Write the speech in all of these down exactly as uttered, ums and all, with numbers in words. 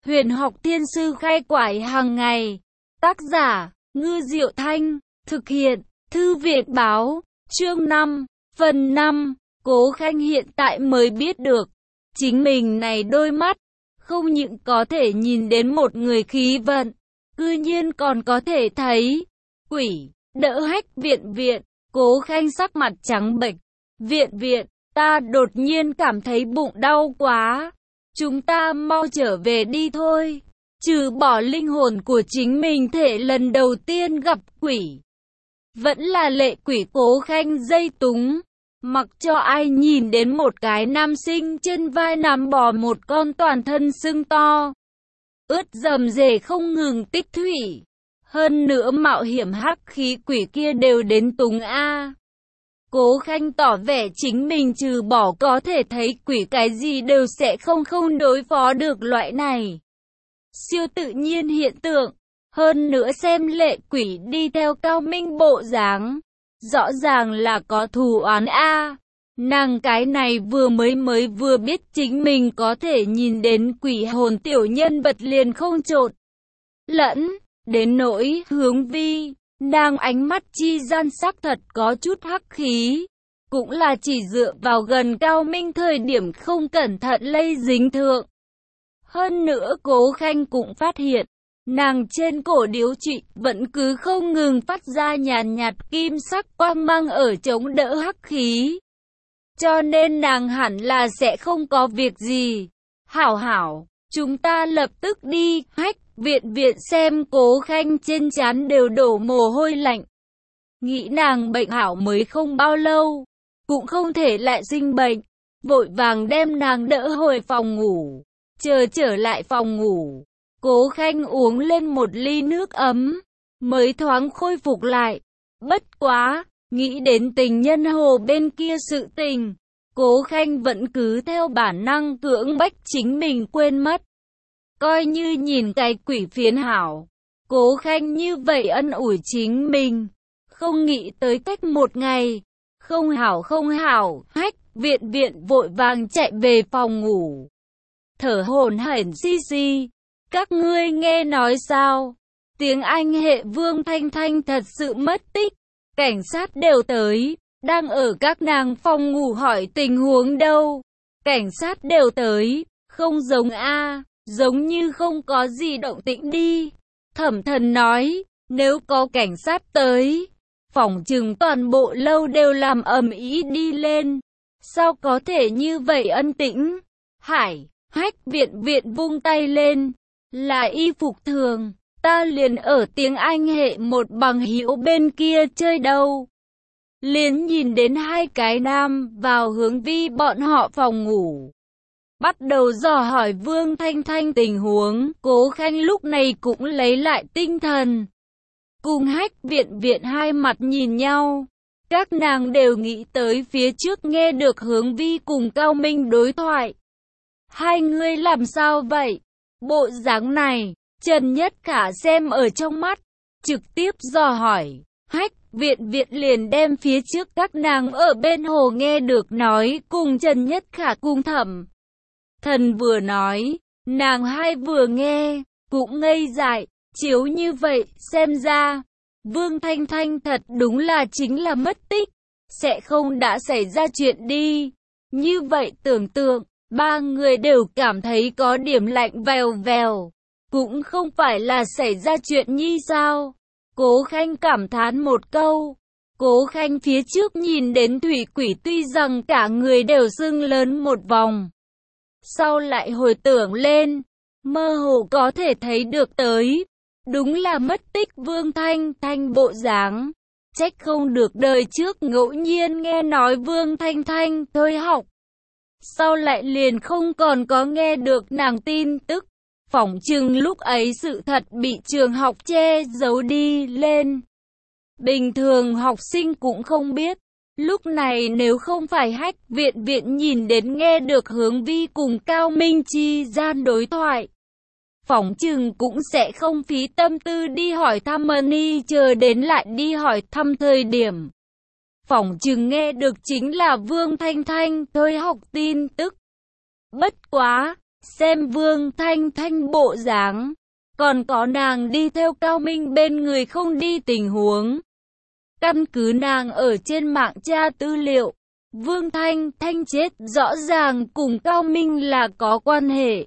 Huyền học thiên sư khai quải hàng ngày. Tác giả, Ngư Diệu Thanh. Thực hiện, Thư viện báo. Chương năm, phần năm. Cố Khanh hiện tại mới biết được, chính mình này đôi mắt, không những có thể nhìn đến một người khí vận, cư nhiên còn có thể thấy quỷ. Đỡ Hách viện viện, Cố Khanh sắc mặt trắng bệch. Viện viện, ta đột nhiên cảm thấy bụng đau quá. Chúng ta mau trở về đi thôi. Trừ bỏ linh hồn của chính mình thể lần đầu tiên gặp quỷ, vẫn là lệ quỷ. Cố Khanh dây túng, mặc cho ai nhìn đến một cái nam sinh trên vai nằm bò một con toàn thân sưng to, ướt rầm rề không ngừng tích thủy. Hơn nữa mạo hiểm hắc khí quỷ kia đều đến túng a. Cố Khanh tỏ vẻ chính mình trừ bỏ có thể thấy quỷ cái gì đều sẽ không không đối phó được loại này siêu tự nhiên hiện tượng. Hơn nữa xem lệ quỷ đi theo Cao Minh bộ dáng, rõ ràng là có thù oán a. Nàng cái này vừa mới mới vừa biết chính mình có thể nhìn đến quỷ hồn tiểu nhân vật liền không trộn lẫn. Đến nỗi Hướng Vi, nàng ánh mắt chi gian sắc thật có chút hắc khí, cũng là chỉ dựa vào gần Cao Minh thời điểm không cẩn thận lây dính thượng. Hơn nữa Cố Khanh cũng phát hiện, nàng trên cổ điếu trụy vẫn cứ không ngừng phát ra nhàn nhạt, nhạt kim sắc quang mang ở chống đỡ hắc khí. Cho nên nàng hẳn là sẽ không có việc gì. Hảo hảo, chúng ta lập tức đi. Hách viện viện xem Cố Khanh trên trán đều đổ mồ hôi lạnh. Nghĩ nàng bệnh hảo mới không bao lâu, cũng không thể lại sinh bệnh. Vội vàng đem nàng đỡ hồi phòng ngủ. Chờ trở lại phòng ngủ, Cố Khanh uống lên một ly nước ấm, mới thoáng khôi phục lại. Bất quá, nghĩ đến tình nhân hồ bên kia sự tình, Cố Khanh vẫn cứ theo bản năng cưỡng bách chính mình quên mất. Coi như nhìn cái quỷ phiến hảo, Cố Khanh như vậy ân ủi chính mình, không nghĩ tới cách một ngày. Không hảo không hảo, Hách viện viện vội vàng chạy về phòng ngủ, thở hổn hển xi xi. Các ngươi nghe nói sao? Tiếng Anh hệ Vương Thanh Thanh thật sự mất tích. Cảnh sát đều tới, đang ở các nàng phòng ngủ hỏi tình huống đâu. Cảnh sát đều tới, không giống a, giống như không có gì động tĩnh đi. Thẩm Thần nói, nếu có cảnh sát tới, phỏng chừng toàn bộ lâu đều làm ầm ĩ đi lên. Sao có thể như vậy ân tĩnh? Hải, Hách viện viện vung tay lên. Là y phục thường, ta liền ở tiếng Anh hệ một bằng hữu bên kia chơi đâu. Liền nhìn đến hai cái nam vào Hướng Vi bọn họ phòng ngủ, bắt đầu dò hỏi Vương Thanh Thanh tình huống. Cố Khanh lúc này cũng lấy lại tinh thần, cùng Hách viện viện hai mặt nhìn nhau. Các nàng đều nghĩ tới phía trước nghe được Hướng Vi cùng Cao Minh đối thoại. Hai người làm sao vậy? Bộ dáng này, Trần Nhất Khả xem ở trong mắt, trực tiếp dò hỏi. Hách viện viện liền đem phía trước các nàng ở bên hồ nghe được nói cùng Trần Nhất Khả cùng Thẩm Thần vừa nói, nàng hai vừa nghe, cũng ngây dại. Chiếu như vậy, xem ra, Vương Thanh Thanh thật đúng là chính là mất tích, sẽ không đã xảy ra chuyện đi. Như vậy tưởng tượng, ba người đều cảm thấy có điểm lạnh vèo vèo. Cũng không phải là xảy ra chuyện nhi sao? Cố Khanh cảm thán một câu. Cố Khanh phía trước nhìn đến thủy quỷ tuy rằng cả người đều sưng lớn một vòng, sau lại hồi tưởng lên, mơ hồ có thể thấy được tới. Đúng là mất tích Vương Thanh Thanh bộ dáng. Trách không được đời trước ngẫu nhiên nghe nói Vương Thanh Thanh thôi học, sau lại liền không còn có nghe được nàng tin tức. Phỏng chừng lúc ấy sự thật bị trường học che giấu đi lên, bình thường học sinh cũng không biết. Lúc này nếu không phải Hách viện viện nhìn đến nghe được Hướng Vi cùng Cao Minh chi gian đối thoại, phỏng chừng cũng sẽ không phí tâm tư đi hỏi thăm Mani. Chờ đến lại đi hỏi thăm thời điểm, phỏng chừng nghe được chính là Vương Thanh Thanh thôi học tin tức. Bất quá, Xem Vương Thanh Thanh bộ dáng, còn có nàng đi theo Cao Minh bên người không đi tình huống. Căn cứ nàng ở trên mạng tra tư liệu, Vương Thanh Thanh chết rõ ràng cùng Cao Minh là có quan hệ.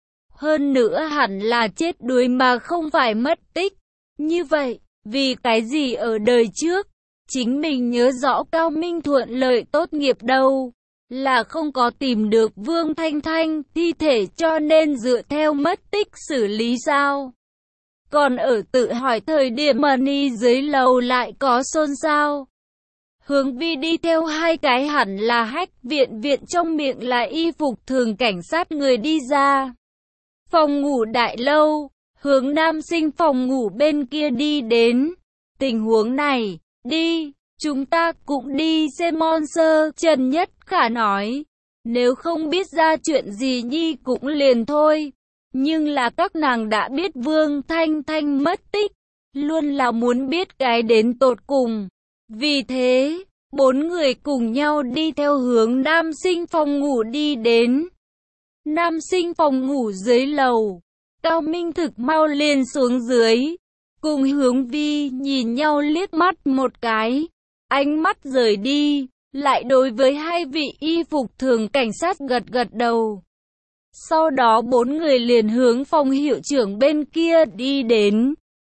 Hơn nữa hẳn là chết đuối mà không phải mất tích. Như vậy, vì cái gì ở đời trước, chính mình nhớ rõ Cao Minh thuận lợi tốt nghiệp đâu, là không có tìm được Vương Thanh Thanh thi thể cho nên dựa theo mất tích xử lý sao? Còn ở tự hỏi thời điểm Money dưới lầu lại có xôn xao. Hướng Vi đi theo hai cái hẳn là Hách Viện Viện, trong miệng là y phục thường cảnh sát người đi ra. Phòng ngủ đại lâu, hướng nam sinh phòng ngủ bên kia đi đến. Tình huống này, đi, chúng ta cũng đi xem Monster, Trần Nhất Khả nói. Nếu không biết ra chuyện gì nhi cũng liền thôi. Nhưng là các nàng đã biết Vương Thanh Thanh mất tích, luôn là muốn biết cái đến tột cùng. Vì thế, bốn người cùng nhau đi theo hướng nam sinh phòng ngủ đi đến. Nam sinh phòng ngủ dưới lầu, Cao Minh thực mau liền xuống dưới, cùng Hướng Vi nhìn nhau liếc mắt một cái, ánh mắt rời đi, lại đối với hai vị y phục thường cảnh sát gật gật đầu. Sau đó bốn người liền hướng phòng hiệu trưởng bên kia đi đến.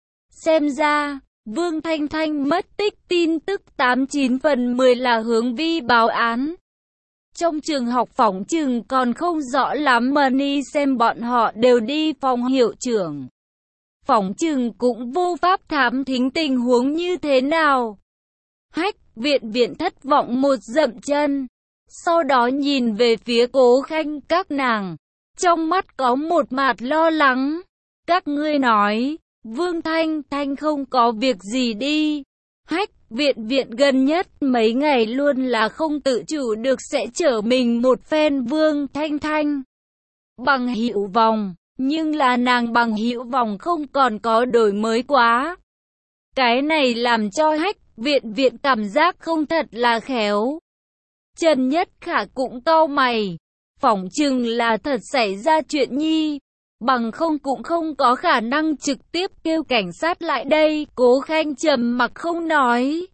Xem ra, Vương Thanh Thanh mất tích tin tức tám chín phần mười là Hướng Vi báo án. Trong trường học phỏng chừng còn không rõ lắm, Money xem bọn họ đều đi phòng hiệu trưởng. Phỏng chừng cũng vô pháp thám thính tình huống như thế nào. Hách Viện Viện thất vọng một dậm chân. Sau đó nhìn về phía Cố Khanh các nàng. Trong mắt có một mặt lo lắng. Các ngươi nói, Vương Thanh Thanh không có việc gì đi. Hách Viện Viện gần nhất mấy ngày luôn là không tự chủ được sẽ chở mình một phen Vương Thanh Thanh bằng hữu vòng, nhưng là nàng bằng hữu vòng không còn có đổi mới quá. Cái này làm cho Hách Viện Viện cảm giác không thật là khéo. Trần Nhất Khả cũng cau mày, phỏng chừng là thật xảy ra chuyện nhi, bằng không cũng không có khả năng trực tiếp kêu cảnh sát lại đây. Cố Khanh trầm mặc không nói.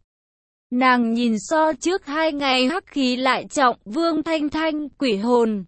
Nàng nhìn so trước hai ngày hắc khí lại trọng, Vương Thanh Thanh quỷ hồn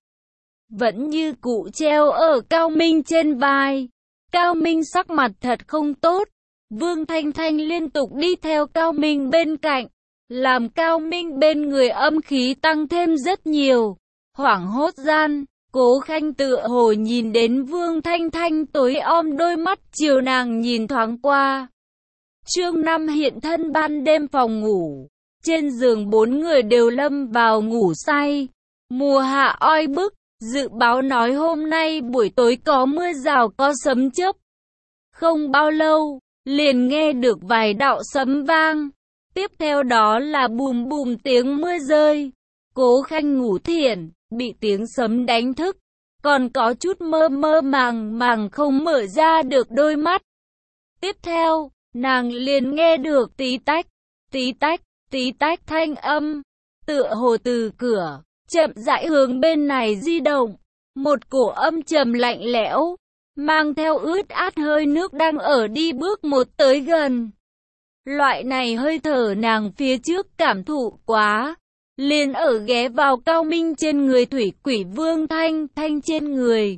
vẫn như cũ treo ở Cao Minh trên vai. Cao Minh sắc mặt thật không tốt. Vương Thanh Thanh liên tục đi theo Cao Minh bên cạnh, làm Cao Minh bên người âm khí tăng thêm rất nhiều. Hoảng hốt gian, Cố Khanh tựa hồ nhìn đến Vương Thanh Thanh tối om đôi mắt chiều nàng nhìn thoáng qua. Chương năm hiện thân ban đêm phòng ngủ. Trên giường bốn người đều lâm vào ngủ say. Mùa hạ oi bức, dự báo nói hôm nay buổi tối có mưa rào có sấm chớp. Không bao lâu, liền nghe được vài đạo sấm vang. Tiếp theo đó là bùm bùm tiếng mưa rơi. Cố Khanh ngủ thiện, bị tiếng sấm đánh thức, còn có chút mơ mơ màng màng không mở ra được đôi mắt. Tiếp theo, nàng liền nghe được tí tách, tí tách, tí tách thanh âm, tựa hồ từ cửa, chậm rãi hướng bên này di động. Một cổ âm trầm lạnh lẽo, mang theo ướt át hơi nước đang ở đi bước một tới gần. Loại này hơi thở nàng phía trước cảm thụ quá, liền ở ghé vào Cao Minh trên người, thủy quỷ Vương Thanh Thanh trên người.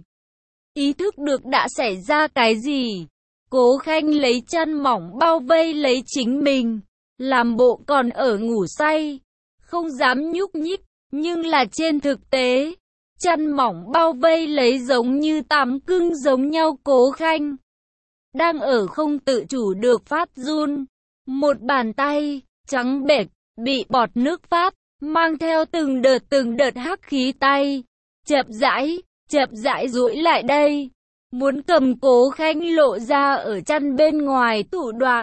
Ý thức được đã xảy ra cái gì, Cố Khanh lấy chăn mỏng bao vây lấy chính mình, làm bộ còn ở ngủ say, không dám nhúc nhích, nhưng là trên thực tế, chăn mỏng bao vây lấy giống như tắm cưng giống nhau. Cố Khanh đang ở không tự chủ được phát run, một bàn tay trắng bệch bị bọt nước Pháp mang theo từng đợt từng đợt hắc khí tay, chậm rãi, chậm rãi duỗi lại đây, muốn cầm Cố Khanh lộ ra ở chăn bên ngoài thủ đoạn.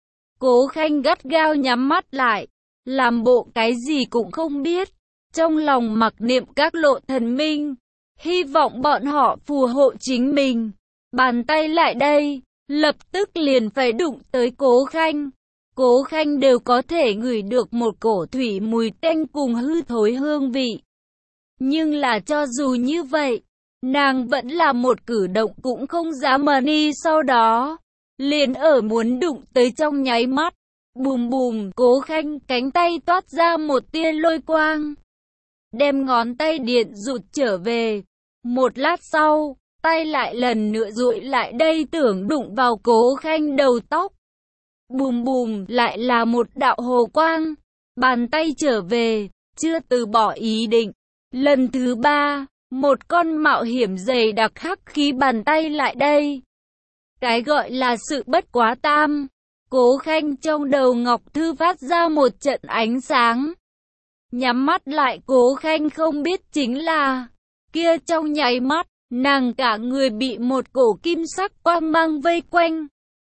Cố Khanh gắt gao nhắm mắt lại, làm bộ cái gì cũng không biết, trong lòng mặc niệm các lộ thần minh, hy vọng bọn họ phù hộ chính mình. Bàn tay lại đây, lập tức liền phải đụng tới Cố Khanh. Cố Khanh đều có thể ngửi được một cổ thủy mùi tanh cùng hư thối hương vị. Nhưng là cho dù như vậy, nàng vẫn là một cử động cũng không dám mờ ni, sau đó liền ở muốn đụng tới trong nháy mắt. Bùm bùm, Cố Khanh cánh tay toát ra một tia lôi quang, đem ngón tay điện rụt trở về. Một lát sau, tay lại lần nữa duỗi lại đây tưởng đụng vào Cố Khanh đầu tóc. Bùm bùm, lại là một đạo hồ quang, bàn tay trở về, chưa từ bỏ ý định. Lần thứ ba, một con mạo hiểm dày đặc hắc khí bàn tay lại đây. Cái gọi là sự bất quá tam. Cố Khanh trong đầu ngọc thư phát ra một trận ánh sáng. Nhắm mắt lại, Cố Khanh không biết chính là, kia trong nháy mắt, nàng cả người bị một cổ kim sắc quang mang vây quanh.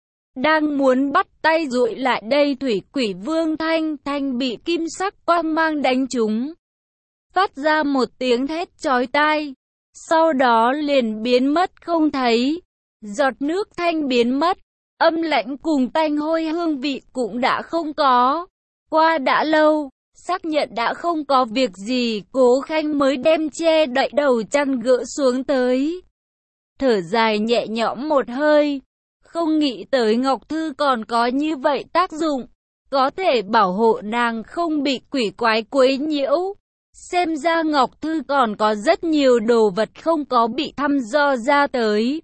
Đang muốn bắt tay duỗi lại đây, thủy quỷ Vương Thanh Thanh bị kim sắc quang mang đánh trúng, phát ra một tiếng thét chói tai, sau đó liền biến mất không thấy. Giọt nước thanh biến mất, âm lãnh cùng tanh hôi hương vị cũng đã không có. Qua đã lâu, xác nhận đã không có việc gì, Cố Khanh mới đem che đậy đầu chăn gỡ xuống tới. Thở dài nhẹ nhõm một hơi, không nghĩ tới ngọc thư còn có như vậy tác dụng, có thể bảo hộ nàng không bị quỷ quái quấy nhiễu. Xem ra ngọc thư còn có rất nhiều đồ vật không có bị thăm dò ra tới.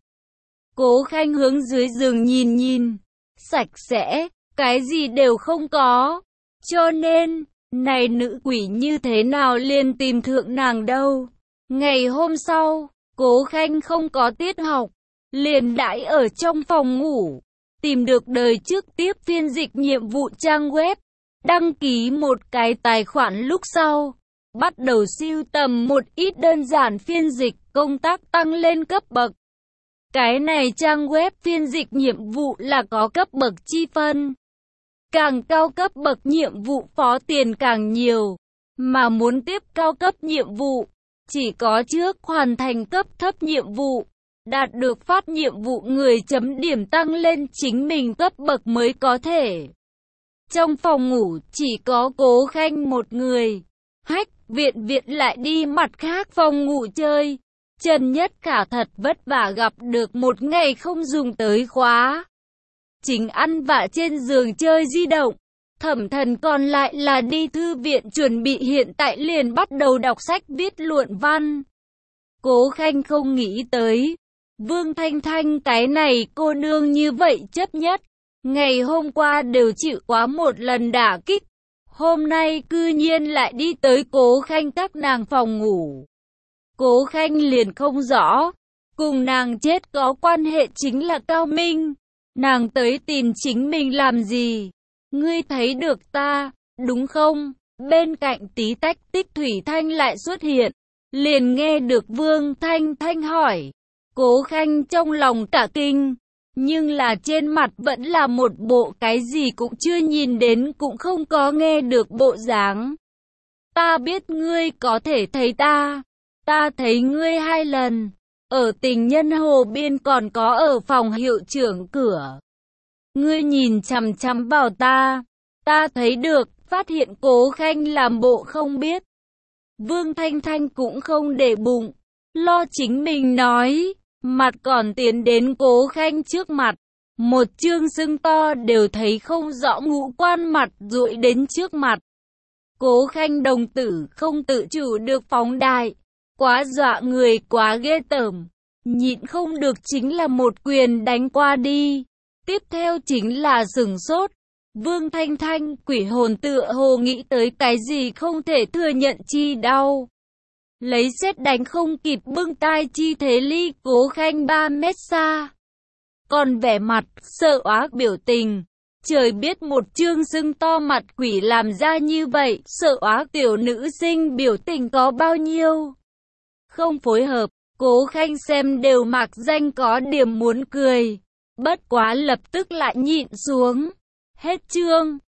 Cố Khanh hướng dưới giường nhìn nhìn, sạch sẽ, cái gì đều không có. Cho nên, này nữ quỷ như thế nào liền tìm thượng nàng đâu. Ngày hôm sau, Cố Khanh không có tiết học, liền đãi ở trong phòng ngủ, tìm được đời trước tiếp phiên dịch nhiệm vụ trang web, đăng ký một cái tài khoản lúc sau, bắt đầu sưu tầm một ít đơn giản phiên dịch, công tác tăng lên cấp bậc. Cái này trang web phiên dịch nhiệm vụ là có cấp bậc chi phân. Càng cao cấp bậc nhiệm vụ phó tiền càng nhiều, mà muốn tiếp cao cấp nhiệm vụ, chỉ có trước hoàn thành cấp thấp nhiệm vụ, đạt được phát nhiệm vụ người chấm điểm tăng lên chính mình cấp bậc mới có thể. Trong phòng ngủ chỉ có Cố Khanh một người, Hách Viện Viện lại đi mặt khác phòng ngủ chơi. Trần Nhất Khả thật vất vả gặp được một ngày không dùng tới khóa, chính ăn vạ trên giường chơi di động. Thẩm Thần còn lại là đi thư viện chuẩn bị hiện tại liền bắt đầu đọc sách viết luận văn. Cố Khanh không nghĩ tới, Vương Thanh Thanh cái này cô nương như vậy chấp nhất. Ngày hôm qua đều chịu quá một lần đả kích, hôm nay cư nhiên lại đi tới Cố Khanh các nàng phòng ngủ. Cố Khanh liền không rõ, cùng nàng chết có quan hệ chính là Cao Minh. Nàng tới tìm chính mình làm gì? Ngươi thấy được ta, đúng không? Bên cạnh tí tách tích Thủy Thanh lại xuất hiện, liền nghe được Vương Thanh Thanh hỏi. Cố Khanh trong lòng cả kinh, nhưng là trên mặt vẫn là một bộ cái gì cũng chưa nhìn đến cũng không có nghe được bộ dáng. Ta biết ngươi có thể thấy ta. Ta thấy ngươi hai lần, ở Tình Nhân Hồ Biên còn có ở phòng hiệu trưởng cửa. Ngươi nhìn chằm chằm vào ta, ta thấy được, phát hiện Cố Khanh làm bộ không biết. Vương Thanh Thanh cũng không để bụng, lo chính mình nói, mặt còn tiến đến Cố Khanh trước mặt. Một chương sưng to đều thấy không rõ ngũ quan mặt duỗi đến trước mặt. Cố Khanh đồng tử không tự chủ được phóng đại. Quá dọa người, quá ghê tởm, nhịn không được chính là một quyền đánh qua đi. Tiếp theo chính là sửng sốt. Vương Thanh Thanh quỷ hồn tựa hồ nghĩ tới cái gì không thể thừa nhận chi đau. Lấy sét đánh không kịp bưng tai chi thế ly Cố Khanh ba mét xa. Còn vẻ mặt sợ oác biểu tình. Trời biết một chương sưng to mặt quỷ làm ra như vậy, sợ oác tiểu nữ sinh biểu tình có bao nhiêu. Không phối hợp, Cố Khanh xem đều mạc danh có điểm muốn cười. Bất quá lập tức lại nhịn xuống. Hết chương.